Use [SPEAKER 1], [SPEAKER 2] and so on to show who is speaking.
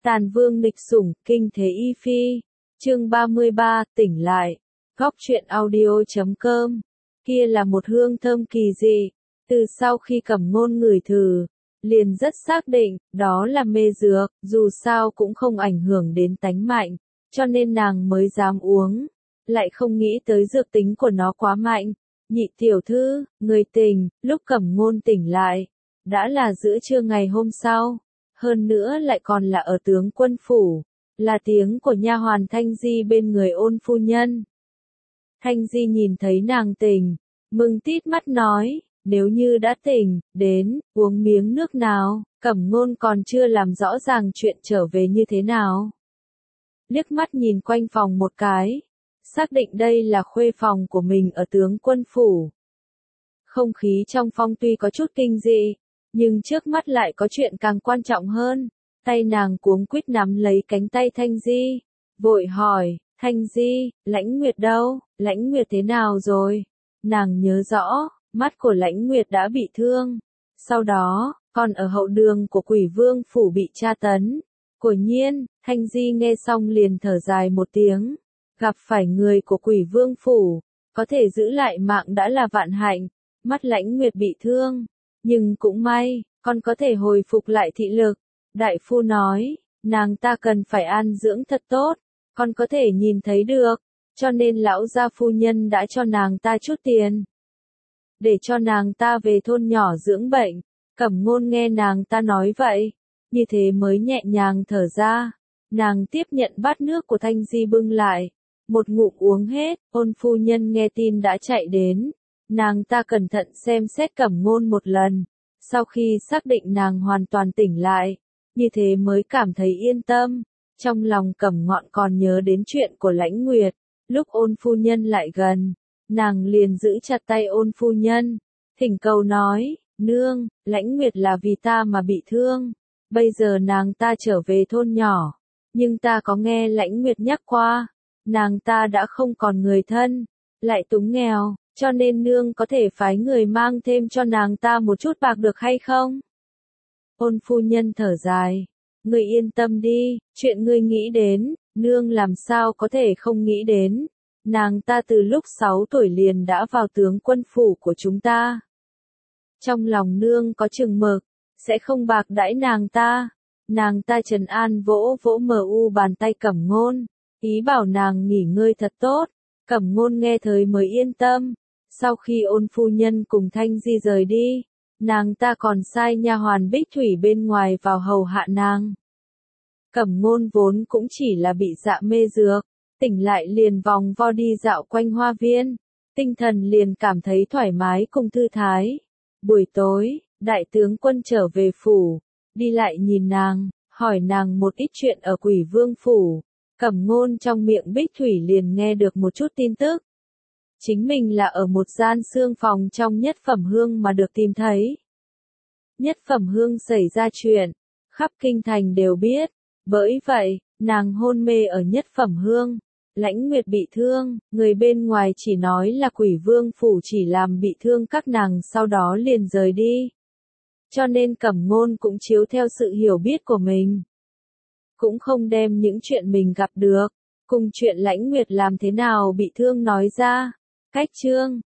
[SPEAKER 1] Tàn vương nghịch sủng, kinh thế y phi. Chương 33, tỉnh lại. Góc truyện audio.com. Kia là một hương thơm kỳ dị. Từ sau khi Cẩm Ngôn ngửi thử, liền rất xác định, đó là mê dược, dù sao cũng không ảnh hưởng đến tánh mạnh, cho nên nàng mới dám uống. Lại không nghĩ tới dược tính của nó quá mạnh. Nhị tiểu thư, người tỉnh, lúc Cẩm Ngôn tỉnh lại, đã là giữa trưa ngày hôm sau. Hơn nữa lại còn là ở tướng quân phủ, là tiếng của nha hoàn Thanh Di bên người Ôn phu nhân. Thanh Di nhìn thấy nàng tỉnh, mừng tít mắt nói, nếu như đã tỉnh, đến, uống miếng nước nào. Cẩm Ngôn còn chưa làm rõ ràng chuyện trở về như thế nào. Liếc mắt nhìn quanh phòng một cái, xác định đây là khuê phòng của mình ở tướng quân phủ. Không khí trong phòng tuy có chút kinh dị, nhưng trước mắt lại có chuyện càng quan trọng hơn. Tay nàng cuống quýt nắm lấy cánh tay Thanh Di, vội hỏi, Thanh Di, Lãnh Nguyệt đâu, Lãnh Nguyệt thế nào rồi? Nàng nhớ rõ, mắt của Lãnh Nguyệt đã bị thương. Sau đó, còn ở hậu đường của Quỷ Vương phủ bị tra tấn. Quả nhiên, Thanh Di nghe xong liền thở dài một tiếng. Gặp phải người của Quỷ Vương phủ, có thể giữ lại mạng đã là vạn hạnh. Mắt Lãnh Nguyệt bị thương, nhưng cũng may, con có thể hồi phục lại thị lực. Đại phu nói, nàng ta cần phải an dưỡng thật tốt, con có thể nhìn thấy được, cho nên lão gia phu nhân đã cho nàng ta chút tiền, để cho nàng ta về thôn nhỏ dưỡng bệnh. Cẩm Ngôn nghe nàng ta nói vậy, như thế mới nhẹ nhàng thở ra. Nàng tiếp nhận bát nước của Thanh Di bưng lại, một ngụm uống hết. Ôn phu nhân nghe tin đã chạy đến, nàng ta cẩn thận xem xét Cẩm Ngôn một lần, sau khi xác định nàng hoàn toàn tỉnh lại, như thế mới cảm thấy yên tâm. Trong lòng Cẩm Ngọn còn nhớ đến chuyện của Lãnh Nguyệt, lúc Ôn phu nhân lại gần, nàng liền giữ chặt tay Ôn phu nhân, thỉnh cầu nói, nương, Lãnh Nguyệt là vì ta mà bị thương, bây giờ nàng ta trở về thôn nhỏ, nhưng ta có nghe Lãnh Nguyệt nhắc qua, nàng ta đã không còn người thân, lại túng nghèo, cho nên nương có thể phái người mang thêm cho nàng ta một chút bạc được hay không? Ôn phu nhân thở dài, ngươi yên tâm đi, chuyện ngươi nghĩ đến, nương làm sao có thể không nghĩ đến. Nàng ta từ lúc 6 tuổi liền đã vào tướng quân phủ của chúng ta. Trong lòng nương có chừng mực, sẽ không bạc đãi nàng ta. Nàng ta trấn an vỗ vỗ bàn tay Cẩm Ngôn, ý bảo nàng nghỉ ngơi thật tốt. Cẩm Ngôn nghe thời mới yên tâm. Sau khi Ôn phu nhân cùng Thanh Di rời đi, nàng ta còn sai nha hoàn Bích Thủy bên ngoài vào hầu hạ nàng. Cẩm Ngôn vốn cũng chỉ là bị dạ mê dược, tỉnh lại liền vòng vo đi dạo quanh hoa viên, tinh thần liền cảm thấy thoải mái cùng thư thái. Buổi tối, đại tướng quân trở về phủ, đi lại nhìn nàng, hỏi nàng một ít chuyện ở Quỷ Vương phủ. Cẩm Ngôn trong miệng Bích Thủy liền nghe được một chút tin tức. Chính mình là ở một gian xương phòng trong Nhất Phẩm Hương mà được tìm thấy. Nhất Phẩm Hương xảy ra chuyện, khắp kinh thành đều biết, bởi vậy, nàng hôn mê ở Nhất Phẩm Hương. Lãnh Nguyệt bị thương, người bên ngoài chỉ nói là Quỷ Vương phủ chỉ làm bị thương các nàng sau đó liền rời đi. Cho nên Cẩm Ngôn cũng chiếu theo sự hiểu biết của mình, cũng không đem những chuyện mình gặp được, cùng chuyện Lãnh Nguyệt làm thế nào bị thương nói ra. Cách chương